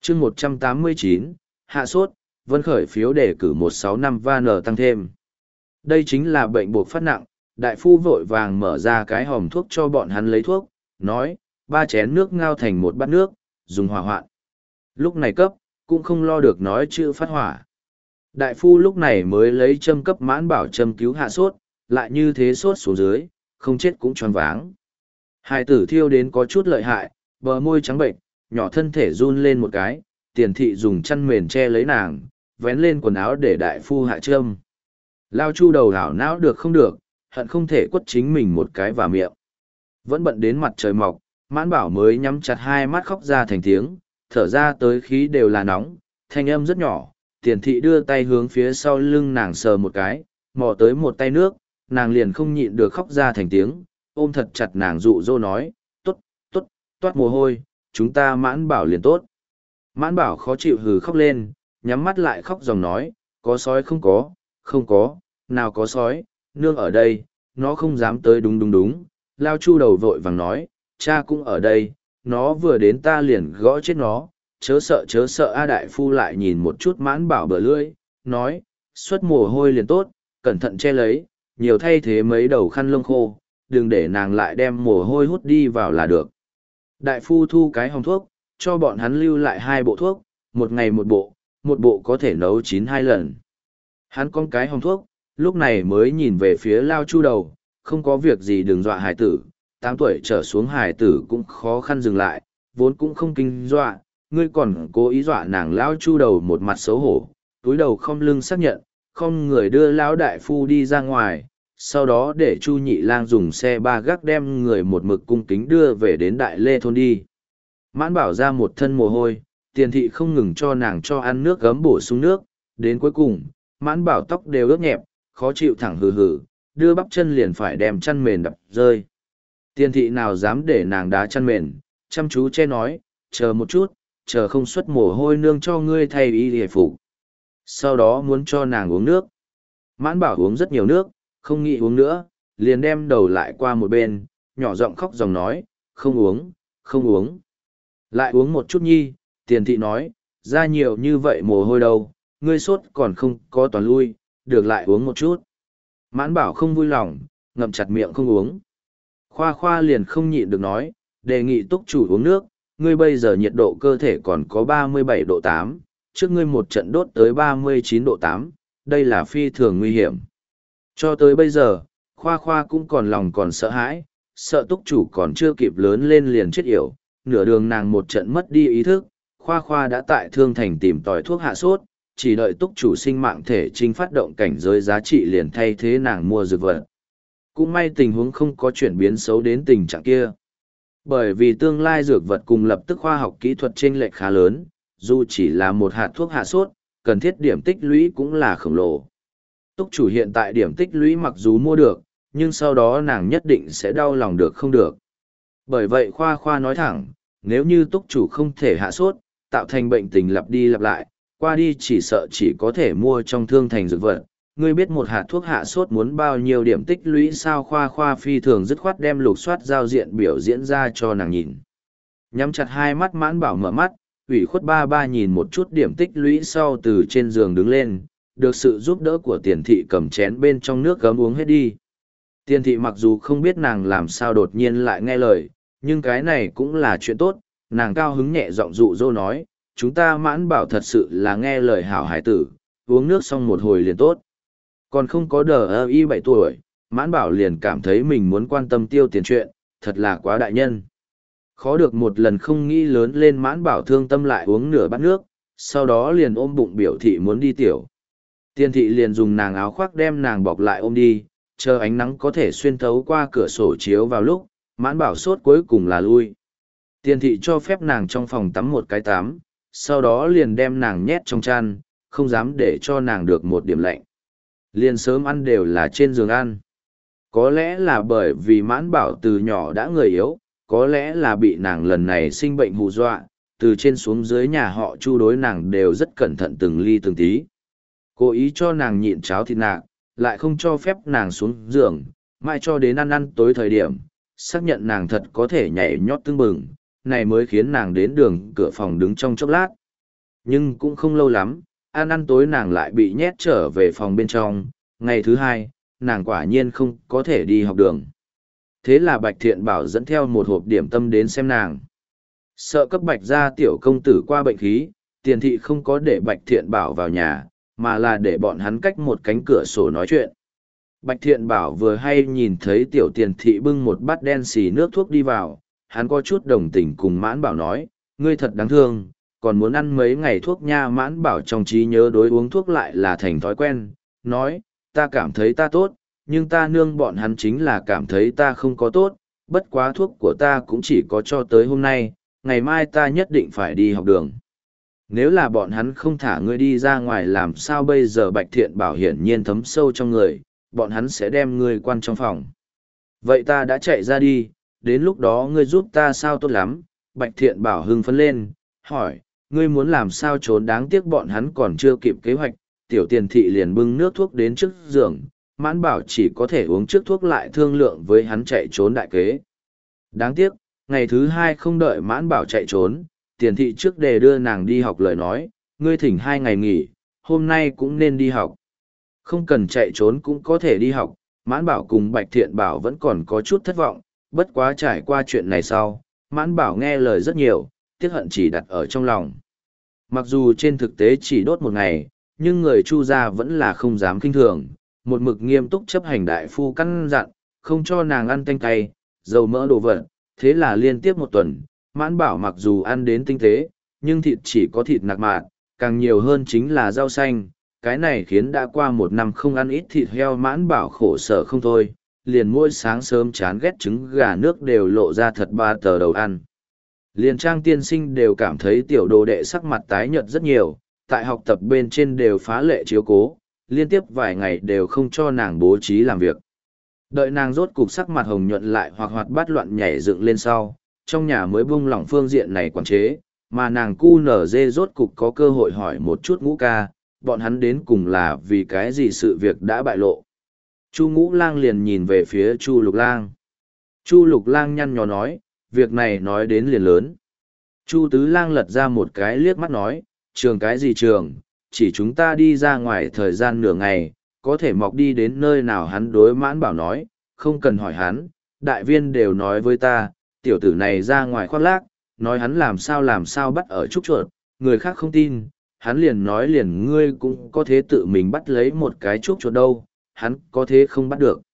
chương 189, hạ sốt, Vân khởi phiếu đề cử 165 van tăng thêm. Đây chính là bệnh buộc phát nặng, đại phu vội vàng mở ra cái hòm thuốc cho bọn hắn lấy thuốc, nói, 3 chén nước ngao thành một bát nước, dùng hỏa hoạn. Lúc này cấp, cũng không lo được nói chữ phát hỏa. Đại phu lúc này mới lấy châm cấp Mãn Bảo châm cứu hạ sốt, lại như thế sốt xuống dưới, không chết cũng choáng váng. Hai tử thiêu đến có chút lợi hại, bờ môi trắng bệnh, nhỏ thân thể run lên một cái, Tiền thị dùng chăn mền che lấy nàng, vén lên quần áo để đại phu hạ châm. Lao Chu đầu đảo não được không được, hận không thể quất chính mình một cái vào miệng. Vẫn bận đến mặt trời mọc, Mãn Bảo mới nhắm chặt hai mắt khóc ra thành tiếng, thở ra tới khí đều là nóng, thanh âm rất nhỏ. Tiền thị đưa tay hướng phía sau lưng nàng sờ một cái, mò tới một tay nước, nàng liền không nhịn được khóc ra thành tiếng, ôm thật chặt nàng dụ dỗ nói, tốt, tốt, toát mồ hôi, chúng ta Mãn Bảo liền tốt. Mãn Bảo khó chịu hừ khóc lên, nhắm mắt lại khóc dòng nói, có sói không có, không có, nào có sói, nương ở đây, nó không dám tới đúng đúng đúng. Lao Chu đầu vội vàng nói, cha cũng ở đây, nó vừa đến ta liền gõ chết nó, chớ sợ. A đại phu lại nhìn một chút Mãn Bảo bờ lưỡi, nói, xuất mồ hôi liền tốt, cẩn thận che lấy, nhiều thay thế mấy đầu khăn lông khô, đừng để nàng lại đem mồ hôi hút đi vào là được. Đại phu thu cái hòm thuốc, cho bọn hắn lưu lại 2 bộ thuốc, một ngày một bộ có thể nấu 9 lần. Hắn con cái hòm thuốc, lúc này mới nhìn về phía Lao Chu đầu, không có việc gì đừng dọa hải tử, 8 tuổi trở xuống hải tử cũng khó khăn dừng lại, vốn cũng không kinh dọa, ngươi còn cố ý dọa nàng. Lao Chu đầu một mặt xấu hổ, túi đầu không lưng xác nhận, không người đưa Lão đại phu đi ra ngoài, sau đó để Chu Nhị Lang dùng xe ba gác đem người một mực cung kính đưa về đến Đại Lê thôn đi. Mãn Bảo ra một thân mồ hôi, Tiền thị không ngừng cho nàng cho ăn nước gấm bổ sung nước, đến cuối cùng, Mãn Bảo tóc đều ướt nhẹp, khó chịu thẳng hừ hừ, đưa bắp chân liền phải đem chăn mền đập rơi. Tiền thị nào dám để nàng đá chăn mền, chăm chú che nói, chờ một chút, chờ không xuất mồ hôi nương cho ngươi thay y hề phục. Sau đó muốn cho nàng uống nước. Mãn Bảo uống rất nhiều nước, không nghĩ uống nữa, liền đem đầu lại qua một bên, nhỏ giọng khóc dòng nói, không uống, không uống. Lại uống một chút nhi, Tiền thị nói, ra nhiều như vậy mồ hôi đâu, ngươi sốt còn không có toàn lui, được lại uống một chút. Mãn Bảo không vui lòng, ngậm chặt miệng không uống. Khoa Khoa liền không nhịn được nói, đề nghị túc chủ uống nước, ngươi bây giờ nhiệt độ cơ thể còn có 37 độ 8, trước ngươi một trận đốt tới 39 độ 8, đây là phi thường nguy hiểm. Cho tới bây giờ, Khoa Khoa cũng còn lòng còn sợ hãi, sợ túc chủ còn chưa kịp lớn lên liền chết yểu, nửa đường nàng một trận mất đi ý thức, Khoa Khoa đã tại Thương Thành tìm tòi thuốc hạ sốt, chỉ đợi túc chủ sinh mạng thể trinh phát động cảnh giới giá trị liền thay thế nàng mua dược vật. Cũng may tình huống không có chuyển biến xấu đến tình trạng kia. Bởi vì tương lai dược vật cùng lập tức khoa học kỹ thuật chênh lệch khá lớn, dù chỉ là một hạt thuốc hạ sốt, cần thiết điểm tích lũy cũng là khổng lồ. Túc chủ hiện tại điểm tích lũy mặc dù mua được, nhưng sau đó nàng nhất định sẽ đau lòng được không được. Bởi vậy Khoa Khoa nói thẳng, nếu như túc chủ không thể hạ sốt, tạo thành bệnh tình lặp đi lặp lại, qua đi chỉ sợ chỉ có thể mua trong Thương Thành dược vật. Ngươi biết một hạt thuốc hạ sốt muốn bao nhiêu điểm tích lũy sao? Khoa Khoa phi thường dứt khoát đem lục soát giao diện biểu diễn ra cho nàng nhìn. Nhắm chặt hai mắt Mãn Bảo mở mắt, ủy khuất ba ba nhìn một chút điểm tích lũy sau từ trên giường đứng lên, được sự giúp đỡ của Tiền thị cầm chén bên trong nước gấm uống hết đi. Tiền thị mặc dù không biết nàng làm sao đột nhiên lại nghe lời, nhưng cái này cũng là chuyện tốt, nàng cao hứng nhẹ giọng dụ dỗ nói, chúng ta Mãn Bảo thật sự là nghe lời hảo hải tử, uống nước xong một hồi liền tốt. Còn không có đờ y 7 tuổi, Mãn Bảo liền cảm thấy mình muốn quan tâm tiêu tiền chuyện, thật là quá đại nhân. Khó được một lần không nghĩ lớn lên Mãn Bảo thương tâm lại uống nửa bát nước, sau đó liền ôm bụng biểu thị muốn đi tiểu. Tiền thị liền dùng nàng áo khoác đem nàng bọc lại ôm đi, chờ ánh nắng có thể xuyên thấu qua cửa sổ chiếu vào lúc, Mãn Bảo sốt cuối cùng là lui. Tiền thị cho phép nàng trong phòng tắm một cái tắm, sau đó liền đem nàng nhét trong chăn, không dám để cho nàng được một điểm lạnh. Liền sớm ăn đều là trên giường ăn. Có lẽ là bởi vì Mãn Bảo từ nhỏ đã người yếu, có lẽ là bị nàng lần này sinh bệnh hù dọa, từ trên xuống dưới nhà họ Chu đối nàng đều rất cẩn thận từng ly từng tí. Cố ý cho nàng nhịn cháo thịt nạc, lại không cho phép nàng xuống giường, mãi cho đến ăn ăn tối thời điểm, xác nhận nàng thật có thể nhảy nhót tưng bừng, này mới khiến nàng đến đường cửa phòng đứng trong chốc lát, Nhưng cũng không lâu lắm, ăn tối nàng lại bị nhét trở về phòng bên trong. Ngày thứ hai, nàng quả nhiên không có thể đi học đường. Thế là Bạch Thiện Bảo dẫn theo một hộp điểm tâm đến xem nàng. Sợ cấp Bạch gia tiểu công tử qua bệnh khí, Tiền thị không có để Bạch Thiện Bảo vào nhà, mà là để bọn hắn cách một cánh cửa sổ nói chuyện. Bạch Thiện Bảo vừa hay nhìn thấy tiểu Tiền thị bưng một bát đen xì nước thuốc đi vào, hắn có chút đồng tình cùng Mãn Bảo nói, ngươi thật đáng thương, còn muốn ăn mấy ngày thuốc nha. Mãn Bảo trong trí nhớ đối uống thuốc lại là thành thói quen, nói, ta cảm thấy ta tốt, nhưng ta nương bọn hắn chính là cảm thấy ta không có tốt, bất quá thuốc của ta cũng chỉ có cho tới hôm nay, ngày mai ta nhất định phải đi học đường. Nếu là bọn hắn không thả ngươi đi ra ngoài làm sao bây giờ? Bạch Thiện Bảo hiển nhiên thấm sâu trong người, bọn hắn sẽ đem ngươi quan trong phòng. Vậy ta đã chạy ra đi, đến lúc đó ngươi giúp ta sao? Tốt lắm. Bạch Thiện Bảo hưng phấn lên, hỏi, ngươi muốn làm sao trốn? Đáng tiếc bọn hắn còn chưa kịp kế hoạch, tiểu Tiền thị liền bưng nước thuốc đến trước giường. Mãn Bảo chỉ có thể uống trước thuốc lại thương lượng với hắn chạy trốn đại kế. Đáng tiếc, ngày thứ hai không đợi Mãn Bảo chạy trốn, Tiền thị trước đề đưa nàng đi học lời nói, ngươi thỉnh 2 ngày nghỉ, hôm nay cũng nên đi học. Không cần chạy trốn cũng có thể đi học. Mãn Bảo cùng Bạch Thiện Bảo vẫn còn có chút thất vọng, bất quá trải qua chuyện này sau, Mãn Bảo nghe lời rất nhiều, tiếc hận chỉ đặt ở trong lòng. Mặc dù trên thực tế chỉ đốt 1 ngày, nhưng người Chu gia vẫn là không dám kinh thường, một mực nghiêm túc chấp hành đại phu căn dặn, không cho nàng ăn tanh cay, dầu mỡ đồ vật. Thế là liên tiếp 1 tuần, Mãn Bảo mặc dù ăn đến tinh tế, nhưng thịt chỉ có thịt nạc mạt, càng nhiều hơn chính là rau xanh. Cái này khiến đã qua 1 năm không ăn ít thịt heo Mãn Bảo khổ sở không thôi, liền mỗi sáng sớm chán ghét trứng gà nước đều lộ ra thật 3 tờ đầu ăn. Liền Trang tiên sinh đều cảm thấy tiểu đồ đệ sắc mặt tái nhợt rất nhiều, tại học tập bên trên đều phá lệ chiếu cố, liên tiếp vài ngày đều không cho nàng bố trí làm việc. Đợi nàng rốt cục sắc mặt hồng nhuận lại hoặc hoạt bát loạn nhảy dựng lên sau, trong nhà mới buông lỏng phương diện này quản chế, mà nàng cu nở dê rốt cục có cơ hội hỏi một chút Ngũ ca, bọn hắn đến cùng là vì cái gì sự việc đã bại lộ. Chu Ngũ Lang liền nhìn về phía Chu Lục Lang. Chu Lục Lang nhăn nhó nói, việc này nói đến liền lớn. Chu Tứ Lang lật ra một cái liếc mắt nói, trường cái gì trường, chỉ chúng ta đi ra ngoài thời gian nửa ngày, có thể mọc đi đến nơi nào? Hắn đối Mãn Bảo nói, không cần hỏi hắn, đại viên đều nói với ta, tiểu tử này ra ngoài khoác lác, nói hắn làm sao bắt ở trúc chuột, người khác không tin, hắn liền nói liền ngươi cũng có thế tự mình bắt lấy một cái trúc chuột đâu, hắn có thế không bắt được.